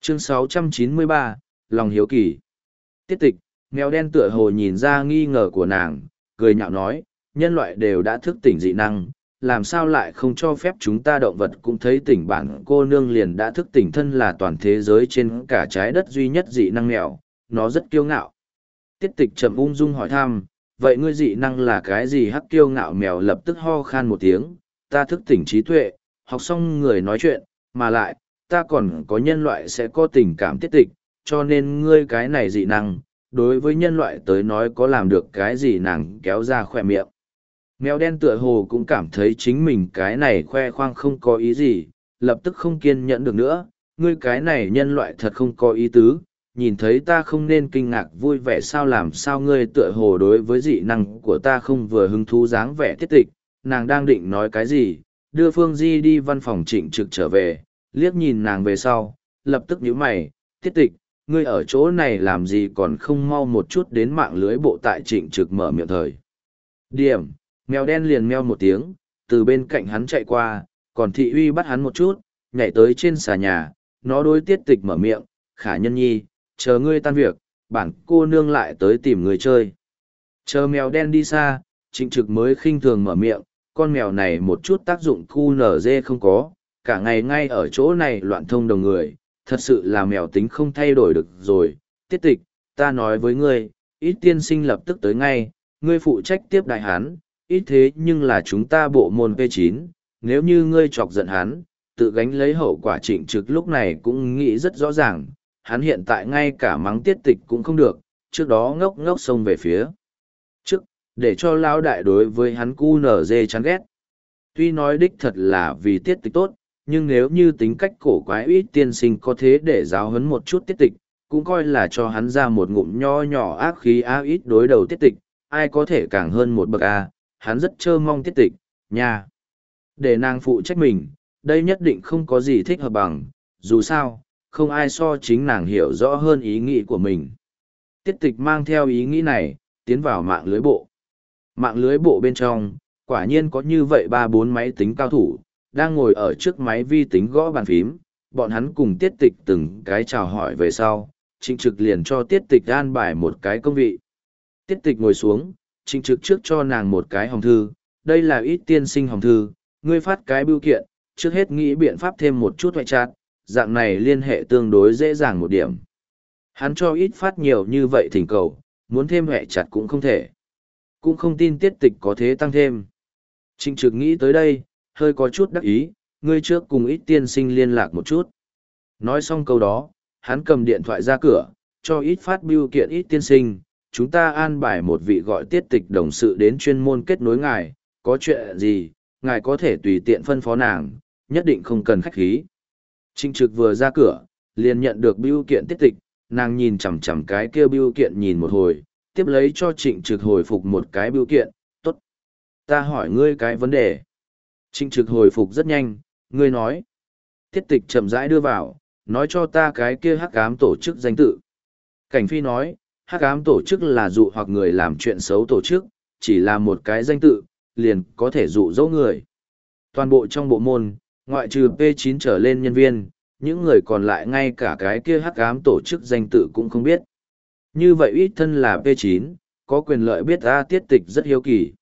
Chương 693, Lòng hiếu kỳ. Tiết tịch, mèo đen tựa hồ nhìn ra nghi ngờ của nàng, cười nhạo nói, nhân loại đều đã thức tỉnh dị năng, làm sao lại không cho phép chúng ta động vật cũng thấy tỉnh bản cô nương liền đã thức tỉnh thân là toàn thế giới trên cả trái đất duy nhất dị năng mèo, nó rất kiêu ngạo. Tiết tịch chậm ung dung hỏi thăm, vậy ngươi dị năng là cái gì? Hắc kiêu ngạo mèo lập tức ho khan một tiếng, ta thức tỉnh trí tuệ, học xong người nói chuyện, mà lại, ta còn có nhân loại sẽ có tình cảm. Tiết tịch, cho nên ngươi cái này dị năng, đối với nhân loại tới nói có làm được cái gì? Nàng kéo ra khỏe miệng. Mèo đen tựa hồ cũng cảm thấy chính mình cái này khoe khoang không có ý gì, lập tức không kiên nhẫn được nữa, ngươi cái này nhân loại thật không có ý tứ, nhìn thấy ta không nên kinh ngạc vui vẻ sao? Làm sao ngươi tựa hồ đối với dị năng của ta không vừa hứng thú dáng vẻ? Tiết tịch, nàng đang định nói cái gì, đưa Phương Di đi văn phòng Trịnh Trực trở về, liếc nhìn nàng về sau, lập tức nhíu mày, Tiết tịch, ngươi ở chỗ này làm gì còn không mau một chút đến mạng lưới bộ? Tại Trịnh Trực mở miệng thời điểm, mèo đen liền meo một tiếng, từ bên cạnh hắn chạy qua, còn thị uy bắt hắn một chút, nhảy tới trên xà nhà, nó đối Tiết tịch mở miệng, Khả Nhân Nhi, chờ ngươi tan việc, bản cô nương lại tới tìm người chơi. Chờ mèo đen đi xa, Trịnh Trực mới khinh thường mở miệng, con mèo này một chút tác dụng QNZ không có, cả ngày ngay ở chỗ này loạn thông đồng người, thật sự là mèo tính không thay đổi được rồi. Tiết tịch, ta nói với ngươi, ít tiên sinh lập tức tới ngay, ngươi phụ trách tiếp đại hắn, ít thế nhưng là chúng ta bộ môn P9, nếu như ngươi chọc giận hắn, tự gánh lấy hậu quả. Trịnh Trực lúc này cũng nghĩ rất rõ ràng, hắn hiện tại ngay cả mắng Tiết tịch cũng không được, trước đó ngốc ngốc xông về phía trước, để cho lão đại đối với hắn QNZ chán ghét. Tuy nói đích thật là vì Tiết tịch tốt, nhưng nếu như tính cách cổ quái ít tiên sinh có thế để giáo huấn một chút Tiết tịch, cũng coi là cho hắn ra một ngụm nho nhỏ ác khí. Ít đối đầu Tiết tịch, ai có thể càng hơn một bậc a? Hắn rất trơ mong Tiết tịch, nha. Để nàng phụ trách mình, đây nhất định không có gì thích hợp bằng, dù sao, không ai so chính nàng hiểu rõ hơn ý nghĩ của mình. Tiết tịch mang theo ý nghĩ này, tiến vào mạng lưới bộ. Mạng lưới bộ bên trong, quả nhiên có như vậy 3-4 máy tính cao thủ, đang ngồi ở trước máy vi tính gõ bàn phím, bọn hắn cùng Tiết tịch từng cái chào hỏi về sau, Trịnh Trực liền cho Tiết tịch an bài một cái công vị. Tiết tịch ngồi xuống, Trịnh Trực trước cho nàng một cái hòm thư, đây là ít tiên sinh hòm thư, ngươi phát cái bưu kiện, trước hết nghĩ biện pháp thêm một chút ngoại chat, dạng này liên hệ tương đối dễ dàng một điểm. Hắn cho ít phát nhiều như vậy thỉnh cầu, muốn thêm ngoại chat cũng không thể. Cũng không tin Tiết tịch có thế tăng thêm. Trịnh Trực nghĩ tới đây, hơi có chút đắc ý, ngươi trước cùng ít tiên sinh liên lạc một chút. Nói xong câu đó, hắn cầm điện thoại ra cửa, cho ít phát bưu kiện, ít tiên sinh, chúng ta an bài một vị gọi Tiết tịch đồng sự đến chuyên môn kết nối ngài, có chuyện gì, ngài có thể tùy tiện phân phó nàng, nhất định không cần khách khí. Trịnh Trực vừa ra cửa, liền nhận được bưu kiện Tiết tịch, nàng nhìn chằm chằm cái kia bưu kiện nhìn một hồi, tiếp lấy cho Trịnh Trực hồi phục một cái bưu kiện, tốt. Ta hỏi ngươi cái vấn đề. Trịnh Trực hồi phục rất nhanh, ngươi nói. Tiết tịch chậm rãi đưa vào, nói cho ta cái kia hắc ám tổ chức danh tự. Cảnh Phi nói, hắc ám tổ chức là dụ hoặc người làm chuyện xấu tổ chức, chỉ là một cái danh tự, liền có thể dụ dỗ người. Toàn bộ trong bộ môn, ngoại trừ P9 trở lên nhân viên, những người còn lại ngay cả cái kia hắc ám tổ chức danh tự cũng không biết. Như vậy ít thân là P9, có quyền lợi biết. Tiết tịch rất hiếu kỳ.